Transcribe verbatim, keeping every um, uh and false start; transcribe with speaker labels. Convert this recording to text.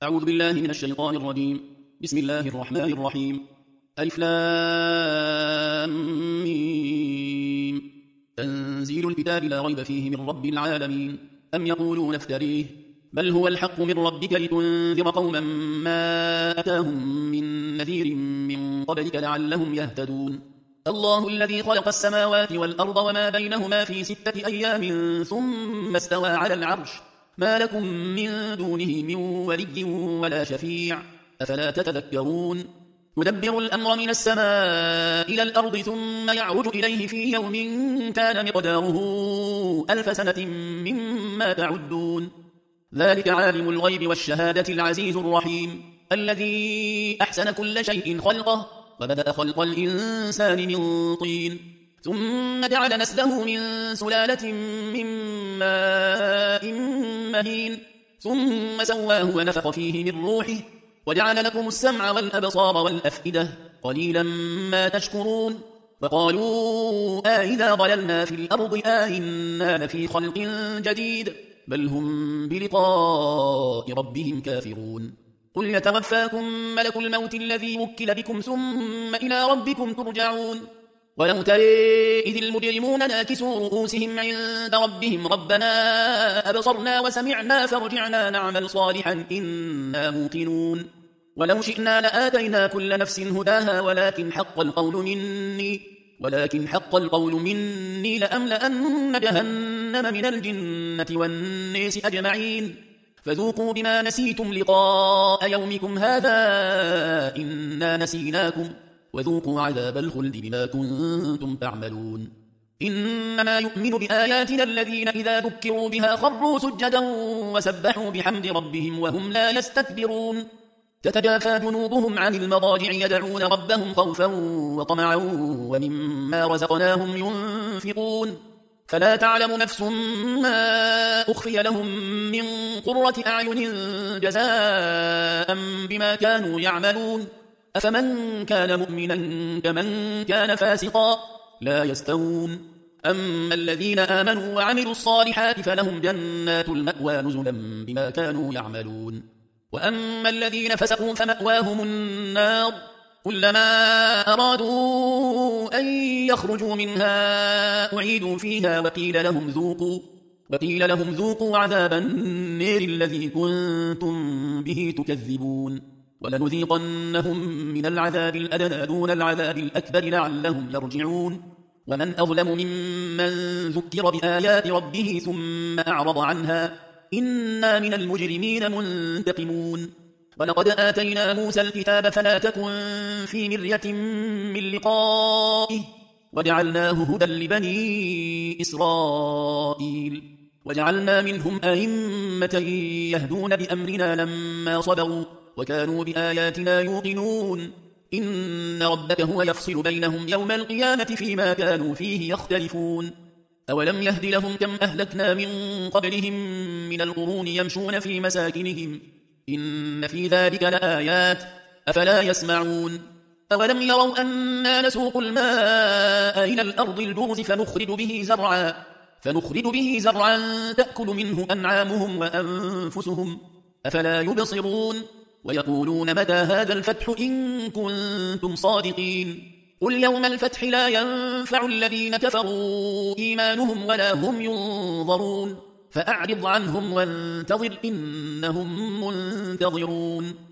Speaker 1: أعوذ بالله من الشيطان الرجيم. بسم الله الرحمن الرحيم. ألف لام ميم. تنزيل الكتاب لا ريب فيه من رب العالمين. أم يقولون افتريه بل هو الحق من ربك لتنذر قوما ما أتاهم من نذير من قبلك لعلهم يهتدون. الله الذي خلق السماوات والأرض وما بينهما في ستة أيام ثم استوى على العرش ما لكم من دونه من ولي ولا شفيع أفلا تتذكرون. يدبر الأمر من السماء إلى الأرض ثم يعرج إليه في يوم كان مقداره ألف سنة مما تعدون. ذلك عالم الغيب والشهادة العزيز الرحيم الذي أحسن كل شيء خلقه وبدأ خلق الإنسان من طين ثم جعل نسله من سلالة من ماء مهين ثم سواه ونفخ فيه من روحه وجعل لكم السمع والأبصار والأفئدة قليلا ما تشكرون. وقالوا آئذا ضللنا في الأرض آئنا لفي خلق جديد بل هم بلقاء ربهم كافرون. قل يتوفاكم ملك الموت الذي وكل بكم ثم إلى ربكم ترجعون. ولو ترى إذ المجرمون ناكسوا رؤوسهم عند ربهم ربنا أبصرنا وسمعنا فارجعنا نعمل صالحا إنا موقنون. ولو شئنا لآتينا كل نفس هداها ولكن حق القول مني ولكن حق القول مني لأملأن جهنم من الجنة والناس أجمعين فذوقوا بما نسيتم لقاء يومكم هذا إنا نسيناكم وذوقوا عذاب الخلد بما كنتم تعملون. إنما يؤمن بآياتنا الذين إذا ذكروا بها خروا سجدا وسبحوا بحمد ربهم وهم لا يستكبرون. تتجافى جنوبهم عن المضاجع يدعون ربهم خوفا وطمعا ومما رزقناهم ينفقون. فلا تعلم نفس ما أخفي لهم من قرة أعين جزاء بما كانوا يعملون أفمن كان مؤمنا كمن كان فاسقا لا يستوون. أما الذين آمنوا وعملوا الصالحات فلهم جنات المأوى نزلا بما كانوا يعملون. وأما الذين فسقوا فمأواهم النار كلما أرادوا أن يخرجوا منها أعيدوا فيها وقيل لهم ذوقوا وقيل لهم ذوقوا عذاب النار الذي كنتم به تكذبون. ولنذيقنهم من العذاب الأدنى دون العذاب الأكبر لعلهم يرجعون. ومن أظلم ممن ذكر بآيات ربه ثم أعرض عنها إنا من المجرمين منتقمون. ولقد آتينا موسى الكتاب فلا تكن في مرية من لقائه وجعلناه هدى لبني إسرائيل وجعلنا منهم أئمة يهدون بأمرنا لما صبروا وكانوا بآياتنا يوقنون. إن ربك هو يفصل بينهم يوم القيامة فيما كانوا فيه يختلفون. أولم يهد لهم كم أهلكنا من قبلهم من القرون يمشون في مساكنهم إن في ذلك لآيات أفلا يسمعون. أولم يروا أنا نسوق الماء إلى الأرض الجرز فنخرج به زرعا فنخرج به زرعا تأكل منه أنعامهم وأنفسهم أفلا يبصرون. ويقولون متى هذا الفتح إن كنتم صادقين. قل يوم الفتح لا ينفع الذين كفروا إيمانهم ولا هم ينظرون فأعرض عنهم وانتظر إنهم منتظرون.